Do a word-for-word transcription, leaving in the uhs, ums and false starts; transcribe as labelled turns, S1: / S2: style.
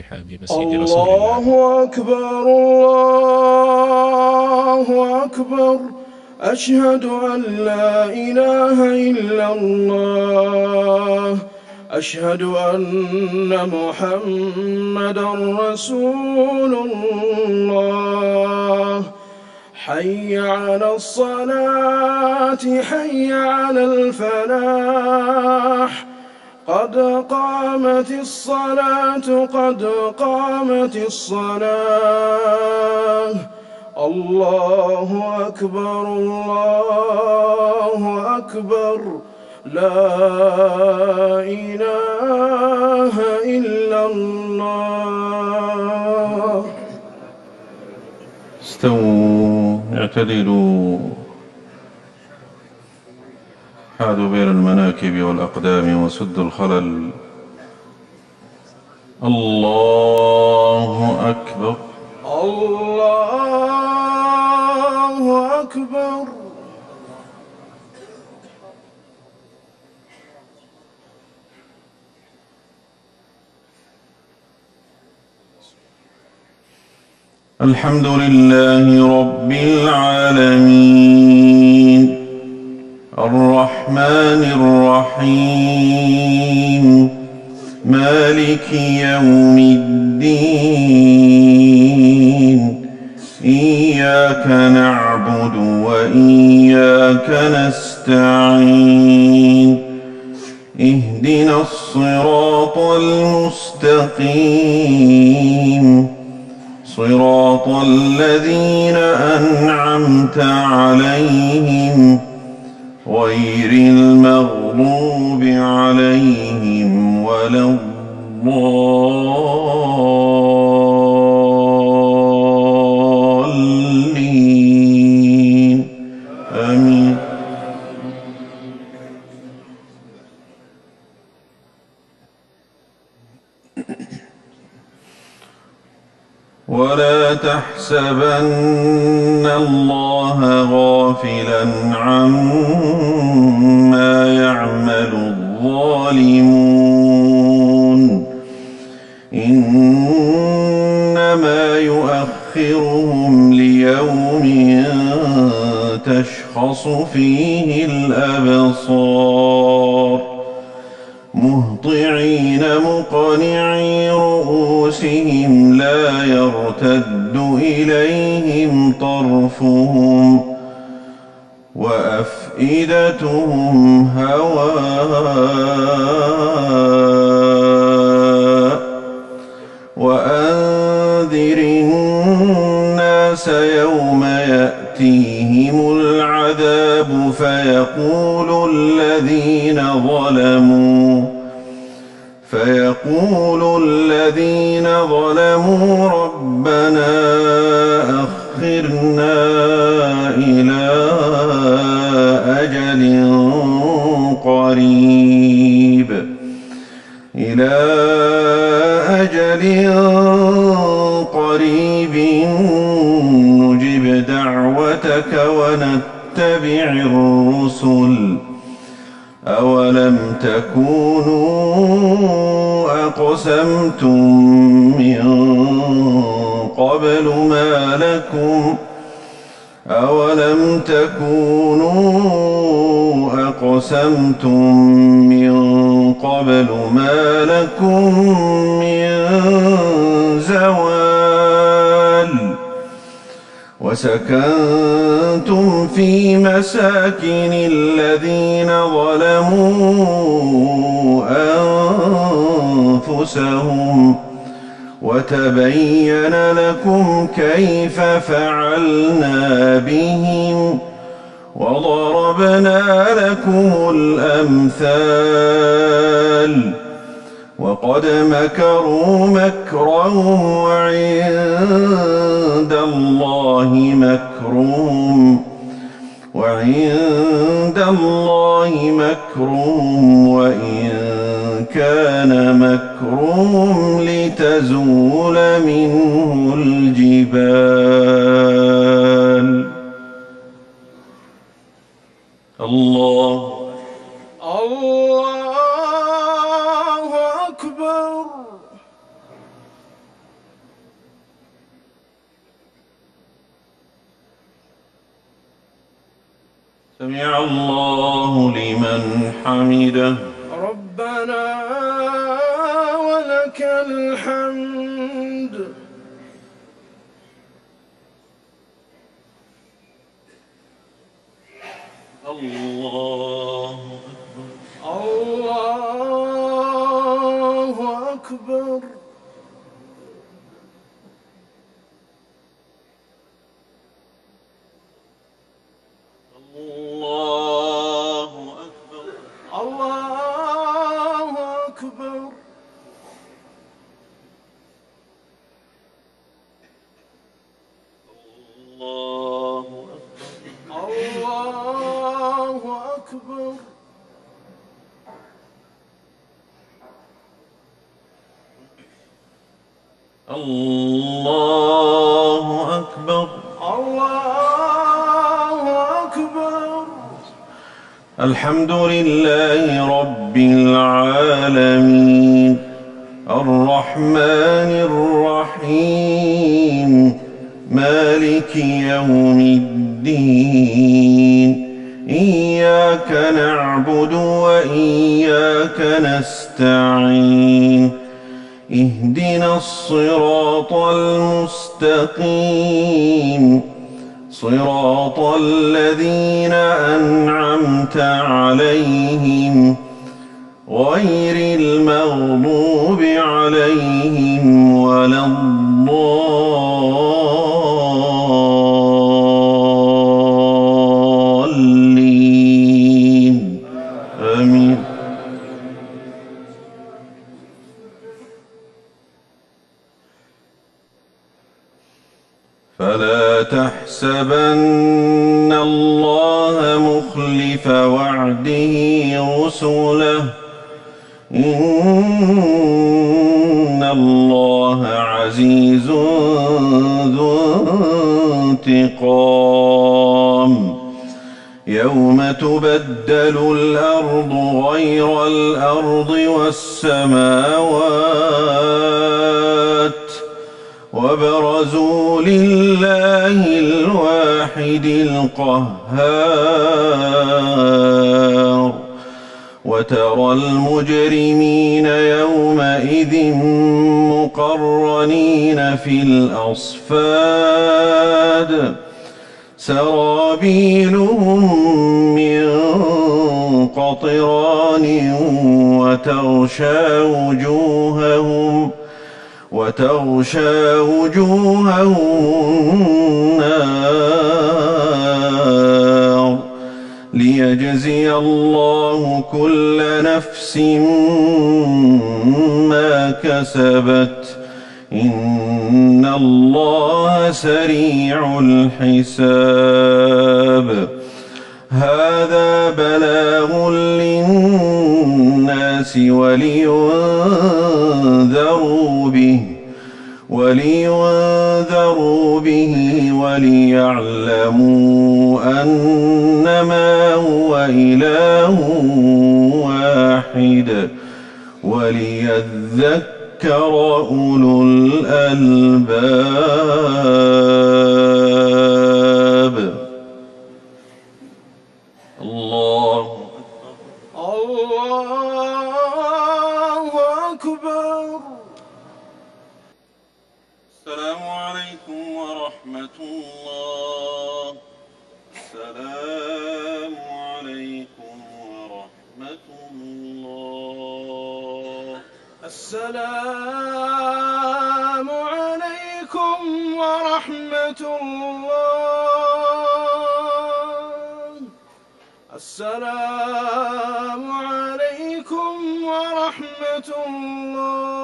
S1: بسيد رسول الله.
S2: الله أكبر الله أكبر أشهد أن لا إله إلا الله أشهد أن محمدًا رسول الله حي على الصلاة حي على الفلاح قد قامت الصلاة قد قامت الصلاة الله أكبر الله أكبر لا إله إلا الله.
S3: استووا اعتدلوا حاذوا بين المناكب والأقدام وسدوا الخلل. الله أكبر
S2: الله أكبر.
S3: الحمد لله رب العالمين الرحمن الرحيم مالك يوم الدين إياك نعبد وإياك نستعين اهدنا الصراط المستقيم صراط الذين أنعمت عليهم غير المغضوب عليهم ولا الضالين آمين. ولا تحسبن الله غافلا عما يعمل الظالمون إنما يؤخرهم ليوم تشخص فيه الأبصار مهطعين مقنعي رؤوسهم لا يرتد إليهم طرفهم وأفئدتهم هواء وأنذر الناس يوم يأتيهم العذاب فيقول الذين ظلموا فيقول الذين ظلموا ربنا أخرنا إلى أجل قريب إلى أجل قريب نجب دعوتك ونتبع الرسل أولم تكونوا أقسمتم من قبل ما لكم أولم تكونوا أقسمتم من قبل ما لكم من زوال وسكنتم في مساكن الذين ظلموا أنفسهم وتبين لكم كيف فعلنا بهم وضربنا لكم الأمثال وقد مكروا مكرهم وعند الله مكرهم وعند الله مكرهم وإن كان مكرهم لتزول منه الجبال. الله
S2: الله أكبر.
S3: سمع الله لمن حمده.
S2: ربنا ولك الحمد.
S3: الله
S2: الله أكبر.
S3: الله أكبر.
S2: الله أكبر.
S3: الله
S2: أكبر.
S3: الله أكبر.
S2: الله أكبر.
S3: الحمد لله رب العالمين الرحمن الرحيم مالك يوم الدين إياك نعبد وإياك نستعين اهدنا الصراط المستقيم صراط الذين أنعمت عليهم غير المغضوب عليهم ولا الضالين آمين. فلا تحسبن الله مخلف وعده رسله إن الله عزيز ذو انتقام يوم تبدل الأرض غير الأرض والسماوات وبرزوا لله الواحد القهار وترى المجرمين يومئذ مقرنين في الأصفاد سرابيلهم من قطران وتغشى وجوههم وتغشى وجوههم النار ليجزي الله كل نفس ما كسبت إن الله سريع الحساب هذا بلاغ للناس ولينذروا به ولينذروا به وليعلموا أنما هو إله واحد وليذكر أولو الألباب. الله
S2: الله أكبر.
S3: السلام عليكم ورحمة الله. السلام عليكم ورحمة الله.
S2: السلام عليكم ورحمة الله. السلام عليكم ورحمة الله.